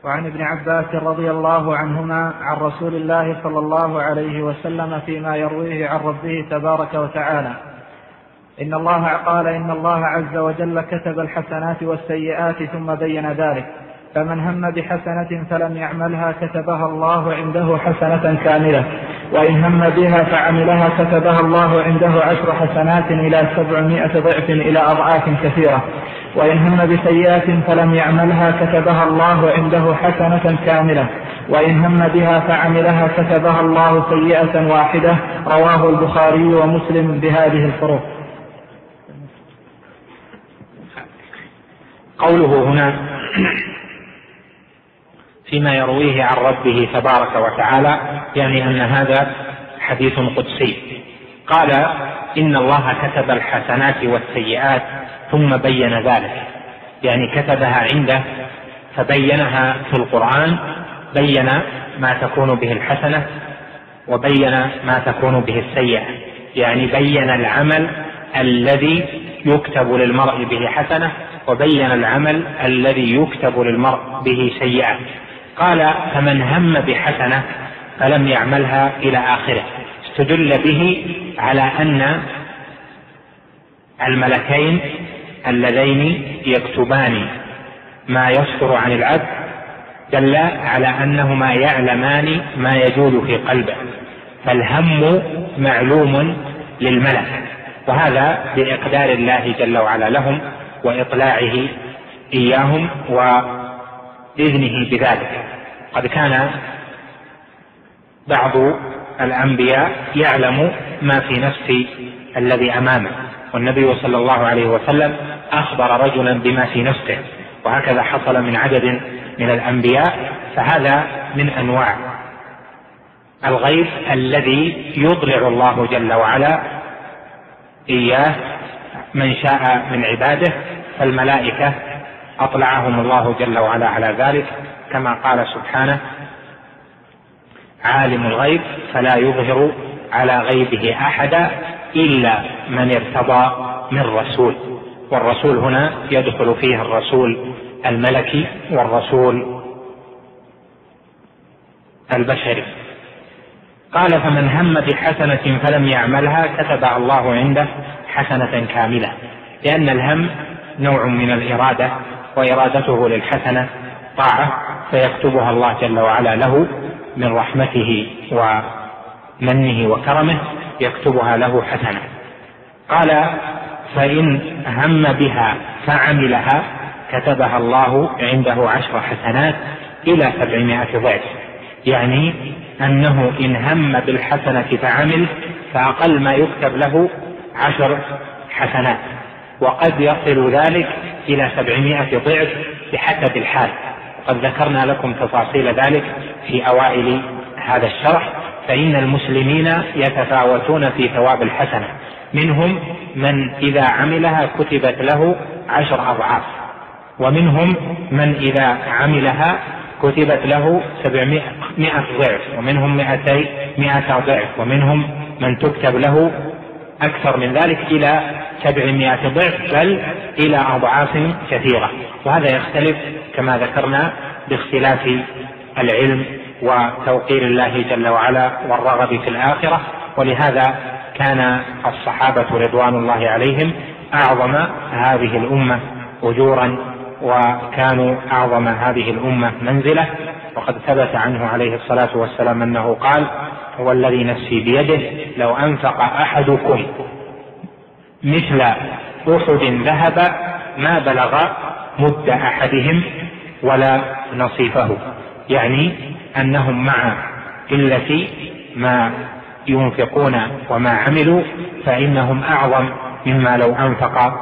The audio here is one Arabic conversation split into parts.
وعن ابن عباس رضي الله عنهما عن رسول الله صلى الله عليه وسلم فيما يرويه عن ربه تبارك وتعالى: إن الله قال: إن الله عز وجل كتب الحسنات والسيئات ثم بين ذلك، فمن هم بحسنة فلم يعملها كتبها الله عنده حسنة كاملة، وإن هم بها فعملها كتبها الله عنده 10 حسنات إلى 700 ضعف إلى أضعاف كثيرة، وإن هم بسيئة فلم يعملها كتبها الله عنده حسنة كاملة، وإن هم بها فعملها كتبها الله سيئة واحدة. رواه البخاري ومسلم بهذه الفروق. قوله هنا فيما يرويه عن ربه تبارك وتعالى يعني أن هذا حديث قدسي. قال: إن الله كتب الحسنات والسيئات ثم بين ذلك، يعني كتبها عنده فبينها في القرآن، بين ما تكون به الحسنة وبين ما تكون به السيئة، يعني بين العمل الذي يكتب للمرء به حسنة وبين العمل الذي يكتب للمرء به سيئة. قال: فمن هم بحسنة فلم يعملها إلى آخره. استدل به على أن الملكين اللذين يكتبان ما يصدر عن العبد دل على أنهما يعلمان ما يجول في قلبه، فالهم معلوم للملك، وهذا بإقدار الله جل وعلا لهم وإطلاعه إياهم وإذنه بذلك. قد كان بعض الأنبياء يعلم ما في نفس الذي أمامه، والنبي صلى الله عليه وسلم أخبر رجلا بما في نفسه، وهكذا حصل من عدد من الأنبياء. فهذا من أنواع الغيب الذي يطلع الله جل وعلا إياه من شاء من عباده، فالملائكة أطلعهم الله جل وعلا على ذلك، كما قال سبحانه: عالم الغيب فلا يظهر على غيبه أحدا إلا من ارتضى من رسول. والرسول هنا يدخل فيه الرسول الملكي والرسول البشري. قال: فمن هم بحسنة فلم يعملها كتبها الله عنده حسنة كاملة، لأن الهم نوع من الإرادة، وإرادته للحسنة طاعة، فيكتبها الله جل وعلا له من رحمته ومنه وكرمه، يكتبها له حسنة. قال: فإن هم بها فعملها كتبها الله عنده 10 حسنات إلى 700 ضعف، يعني أنه إن هم بالحسنة فعمل فأقل ما يكتب له 10 حسنات، وقد يصل ذلك إلى 700 ضعف بحسب الحال. قد ذكرنا لكم تفاصيل ذلك في أوائل هذا الشرح. فإن المسلمين يتفاوتون في ثواب الحسنة، منهم من إذا عملها كتبت له 10 أضعاف، ومنهم من إذا عملها كتبت له 700 ضعف، ومنهم 100 ضعف، ومنهم من تكتب له أكثر من ذلك إلى 700 ضعف، بل إلى أضعاف كثيرة. وهذا يختلف كما ذكرنا باختلاف العلم وتوقير الله جل وعلا والرغب في الآخرة. ولهذا كان الصحابة رضوان الله عليهم أعظم هذه الأمة أجورا، وكانوا أعظم هذه الأمة منزلة. وقد ثبت عنه عليه الصلاة والسلام أنه قال: هو الذي نفسي بيده لو أنفق أحدكم مثل أحد ذهب ما بلغ مد أحدهم ولا نصيفه، يعني أنهم مع قلة ما ينفقون وما عملوا فإنهم أعظم مما لو أنفق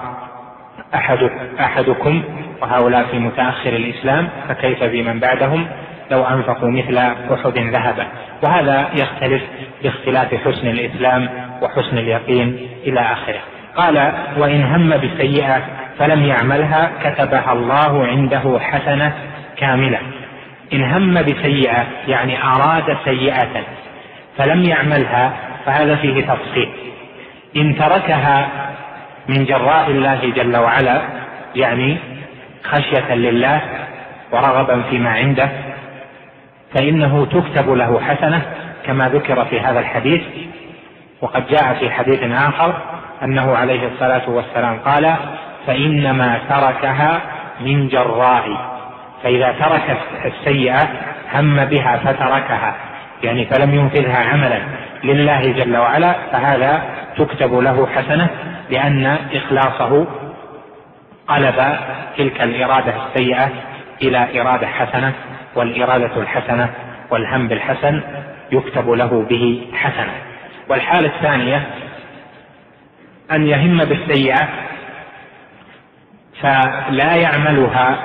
أحدكم، وهؤلاء في متأخر الإسلام، فكيف بمن بعدهم لو أنفقوا مثل أحد ذهبا. وهذا يختلف باختلاف حسن الإسلام وحسن اليقين إلى آخره. قال: وإن هم بالسيئة فلم يعملها كتبها الله عنده حسنة كاملة. إن هم بسيئة يعني أراد سيئة فلم يعملها، فهذا فيه تفصيل. إن تركها من جراء الله جل وعلا، يعني خشية لله ورغبا فيما عنده فإنه تكتب له حسنة كما ذكر في هذا الحديث. وقد جاء في حديث آخر أنه عليه الصلاة والسلام قال: فإنما تركها من جراء. فإذا ترك السيئة هم بها فتركها، يعني فلم ينفذها عملا لله جل وعلا، فهذا تكتب له حسنة، لأن إخلاصه قلب تلك الإرادة السيئة إلى إرادة حسنة، والإرادة الحسنة والهم بالحسن يكتب له به حسنة. والحالة الثانية أن يهم بالسيئة فلا يعملها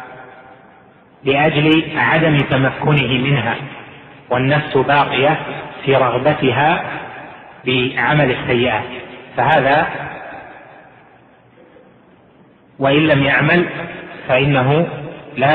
لأجل عدم تمكنه منها، والنفس باقية في رغبتها بعمل السيئات، فهذا وإن لم يعمل فإنه لا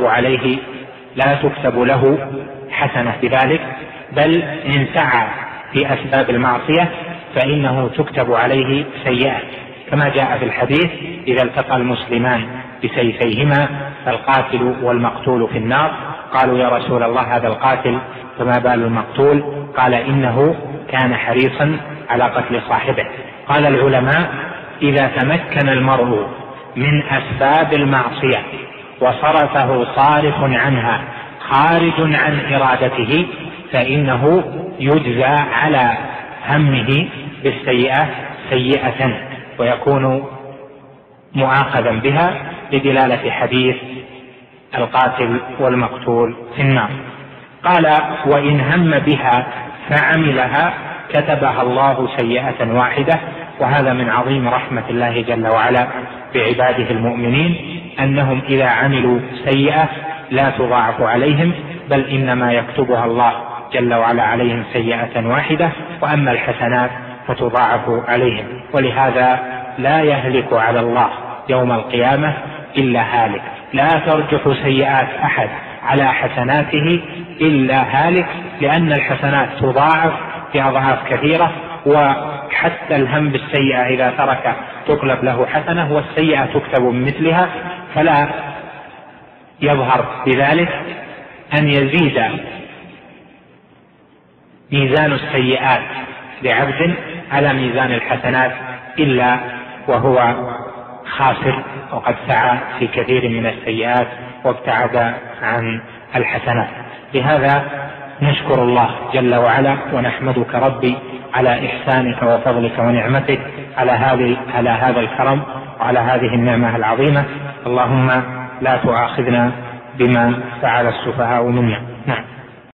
تكتب له حسنة بذلك، بل إن سعى في أسباب المعصية فإنه تكتب عليه سيئات، كما جاء في الحديث: إذا التقى المسلمان بسيفيهما فالقاتل والمقتول في النار. قالوا: يا رسول الله، هذا القاتل فما بال المقتول؟ قال: إنه كان حريصا على قتل صاحبه. قال العلماء: إذا تمكن المرء من أسباب المعصية وصرفه صارف عنها خارج عن إرادته فإنه يجزى على همه بالسيئة سيئة، ويكون مؤاخذا بها بدلالة حديث القاتل والمقتول في النار. قال: وإن هم بها فعملها كتبها الله سيئة واحدة. وهذا من عظيم رحمة الله جل وعلا بعباده المؤمنين، أنهم إذا عملوا سيئة لا تضاعف عليهم، بل إنما يكتبها الله جل وعلا عليهم سيئة واحدة، وأما الحسنات فتضاعف عليهم. ولهذا لا يهلك على الله يوم القيامة إلا هالك، لا ترجح سيئات أحد على حسناته إلا هالك، لأن الحسنات تضاعف بأضعاف كثيرة، وحتى الهم بالسيئة إذا ترك تقلب له حسنة، والسيئة تكتب بمثلها، فلا يظهر بذلك أن يزيد ميزان السيئات لعبد على ميزان الحسنات إلا وهو خاسر، وقد سعى في كثير من السيئات وابتعد عن الحسنات. لهذا نشكر الله جل وعلا ونحمدك ربي على إحسانك وفضلك ونعمتك على هذا الكرم وعلى هذه النعمة العظيمة. اللهم لا تؤاخذنا بما فعل السفهاء منا.